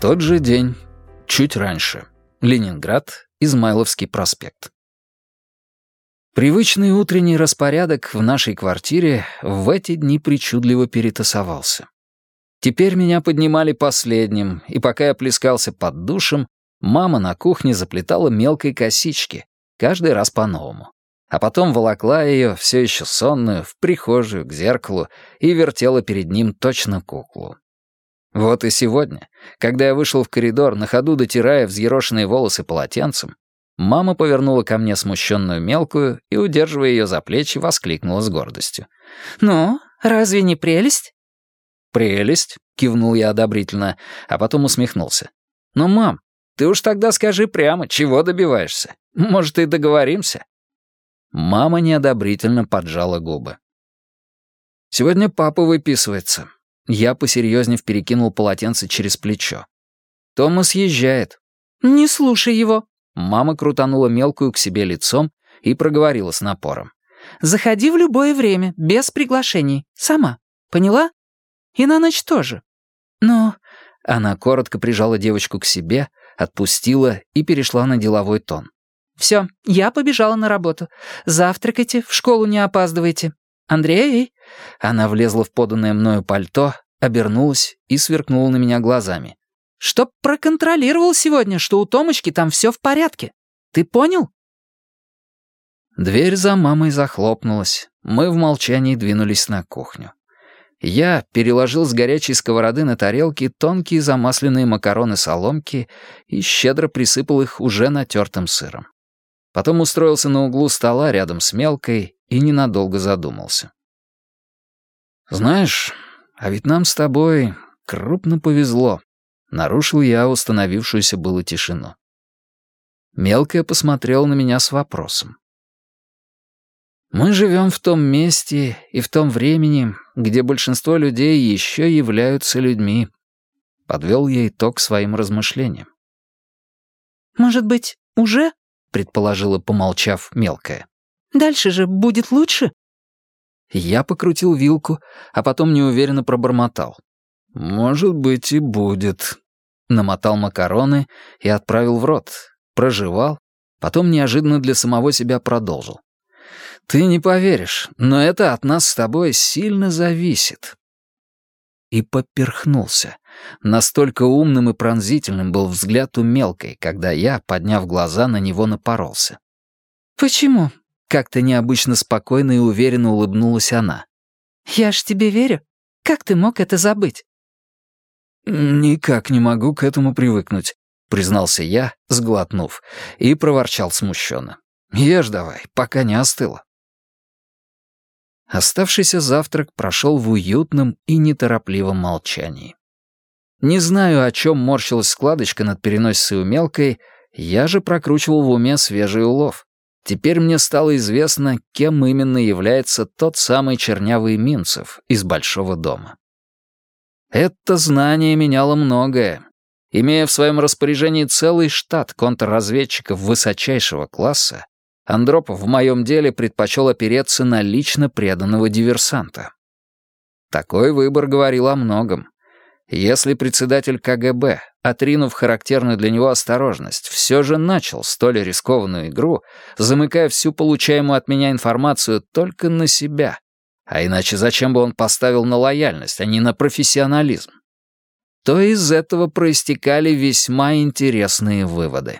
Тот же день, чуть раньше. Ленинград, Измайловский проспект. Привычный утренний распорядок в нашей квартире в эти дни причудливо перетасовался. Теперь меня поднимали последним, и пока я плескался под душем, мама на кухне заплетала мелкой косички, каждый раз по-новому. А потом волокла ее, все еще сонную, в прихожую, к зеркалу, и вертела перед ним точно куклу. Вот и сегодня, когда я вышел в коридор, на ходу дотирая взъерошенные волосы полотенцем, мама повернула ко мне смущенную мелкую и, удерживая ее за плечи, воскликнула с гордостью. «Ну, разве не прелесть?» «Прелесть», — кивнул я одобрительно, а потом усмехнулся. «Но, мам, ты уж тогда скажи прямо, чего добиваешься? Может, и договоримся?» Мама неодобрительно поджала губы. «Сегодня папа выписывается». Я, посерьезнев, перекинул полотенце через плечо. «Тома съезжает». «Не слушай его». Мама крутанула мелкую к себе лицом и проговорила с напором. «Заходи в любое время, без приглашений. Сама. Поняла? И на ночь тоже. Но...» Она коротко прижала девочку к себе, отпустила и перешла на деловой тон. «Все, я побежала на работу. Завтракайте, в школу не опаздывайте. Андрей!» Она влезла в поданное мною пальто, обернулась и сверкнула на меня глазами. «Чтоб проконтролировал сегодня, что у Томочки там все в порядке. Ты понял?» Дверь за мамой захлопнулась. Мы в молчании двинулись на кухню. Я переложил с горячей сковороды на тарелки тонкие замасленные макароны-соломки и щедро присыпал их уже натертым сыром. Потом устроился на углу стола рядом с мелкой и ненадолго задумался. «Знаешь, а ведь нам с тобой крупно повезло», — нарушил я установившуюся было тишину. Мелкая посмотрела на меня с вопросом. «Мы живем в том месте и в том времени, где большинство людей еще являются людьми», — подвел я итог своим размышлениям. «Может быть, уже?» — предположила, помолчав, мелкая. «Дальше же будет лучше?» Я покрутил вилку, а потом неуверенно пробормотал. «Может быть, и будет». Намотал макароны и отправил в рот. Прожевал, потом неожиданно для самого себя продолжил. «Ты не поверишь, но это от нас с тобой сильно зависит». И поперхнулся. Настолько умным и пронзительным был взгляд у мелкой, когда я, подняв глаза, на него напоролся. «Почему?» — как-то необычно спокойно и уверенно улыбнулась она. «Я ж тебе верю. Как ты мог это забыть?» «Никак не могу к этому привыкнуть», — признался я, сглотнув, и проворчал смущенно. «Ешь давай, пока не остыло». Оставшийся завтрак прошел в уютном и неторопливом молчании. Не знаю, о чем морщилась складочка над переносицей у мелкой, я же прокручивал в уме свежий улов. Теперь мне стало известно, кем именно является тот самый чернявый Минцев из большого дома. Это знание меняло многое. Имея в своем распоряжении целый штат контрразведчиков высочайшего класса, Андропов в моем деле предпочел опереться на лично преданного диверсанта. Такой выбор говорил о многом. Если председатель КГБ, отринув характерную для него осторожность, все же начал столь рискованную игру, замыкая всю получаемую от меня информацию только на себя, а иначе зачем бы он поставил на лояльность, а не на профессионализм, то из этого проистекали весьма интересные выводы.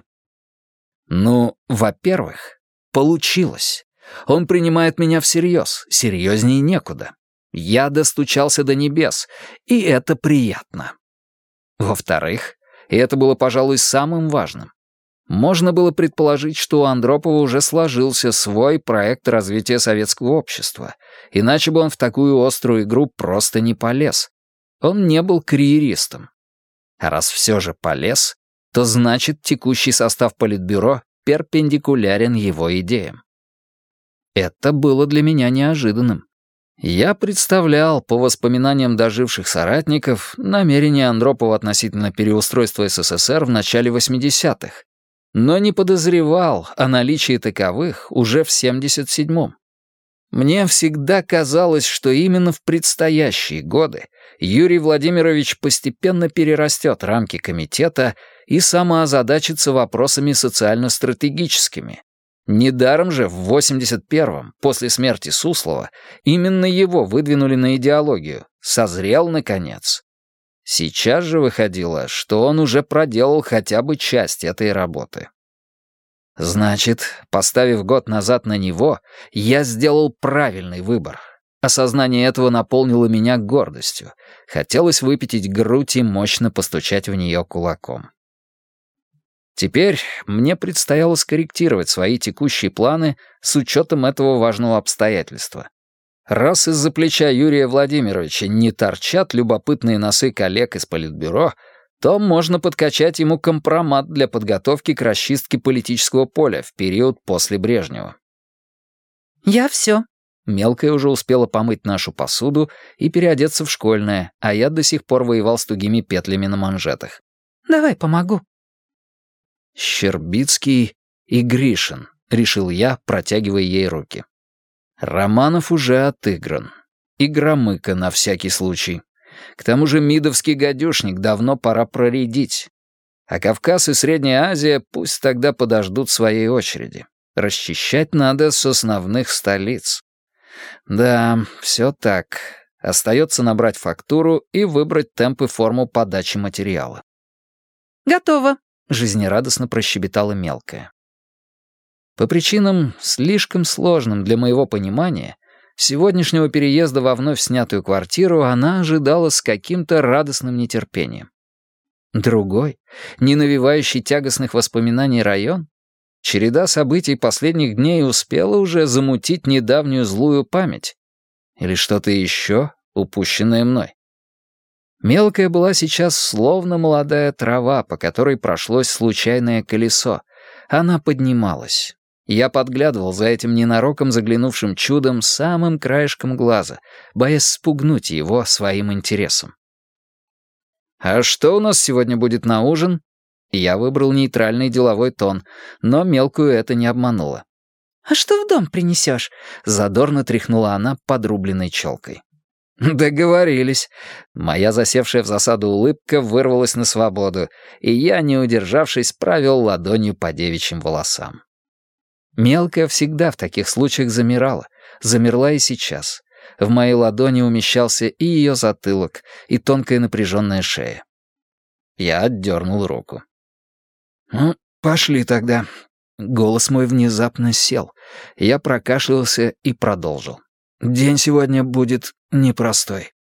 Ну, во-первых, получилось. Он принимает меня всерьез, серьезнее некуда. Я достучался до небес, и это приятно. Во-вторых, и это было, пожалуй, самым важным, можно было предположить, что у Андропова уже сложился свой проект развития советского общества, иначе бы он в такую острую игру просто не полез. Он не был карьеристом. А раз все же полез, то значит, текущий состав Политбюро перпендикулярен его идеям. Это было для меня неожиданным. Я представлял, по воспоминаниям доживших соратников, намерения Андропова относительно переустройства СССР в начале 80-х, но не подозревал о наличии таковых уже в 77-м. Мне всегда казалось, что именно в предстоящие годы Юрий Владимирович постепенно перерастет рамки комитета и самоозадачится вопросами социально-стратегическими. Недаром же в 81-м, после смерти Суслова, именно его выдвинули на идеологию. Созрел, наконец. Сейчас же выходило, что он уже проделал хотя бы часть этой работы. Значит, поставив год назад на него, я сделал правильный выбор. Осознание этого наполнило меня гордостью. Хотелось выпятить грудь и мощно постучать в нее кулаком. Теперь мне предстояло скорректировать свои текущие планы с учетом этого важного обстоятельства. Раз из-за плеча Юрия Владимировича не торчат любопытные носы коллег из Политбюро, то можно подкачать ему компромат для подготовки к расчистке политического поля в период после Брежнева. «Я все». Мелкая уже успела помыть нашу посуду и переодеться в школьное, а я до сих пор воевал с тугими петлями на манжетах. «Давай помогу». «Щербицкий и Гришин», — решил я, протягивая ей руки. Романов уже отыгран. И Громыко на всякий случай. К тому же мидовский гадюшник давно пора проредить. А Кавказ и Средняя Азия пусть тогда подождут своей очереди. Расчищать надо с основных столиц. Да, все так. Остается набрать фактуру и выбрать темп и форму подачи материала. «Готово», — жизнерадостно прощебетала мелкая. По причинам, слишком сложным для моего понимания, сегодняшнего переезда во вновь снятую квартиру она ожидала с каким-то радостным нетерпением. Другой, не навевающий тягостных воспоминаний район, череда событий последних дней успела уже замутить недавнюю злую память. Или что-то еще, упущенное мной. Мелкая была сейчас словно молодая трава, по которой прошлось случайное колесо. Она поднималась. Я подглядывал за этим ненароком заглянувшим чудом самым краешком глаза, боясь спугнуть его своим интересом. «А что у нас сегодня будет на ужин?» Я выбрал нейтральный деловой тон, но мелкую это не обмануло. «А что в дом принесешь?» — задорно тряхнула она подрубленной челкой. «Договорились». Моя засевшая в засаду улыбка вырвалась на свободу, и я, не удержавшись, провел ладонью по девичьим волосам. Мелкая всегда в таких случаях замерла и сейчас. В моей ладони умещался и ее затылок, и тонкая напряженная шея. Я отдернул руку. «Ну, пошли тогда». Голос мой внезапно сел. Я прокашлялся и продолжил. «День сегодня будет непростой».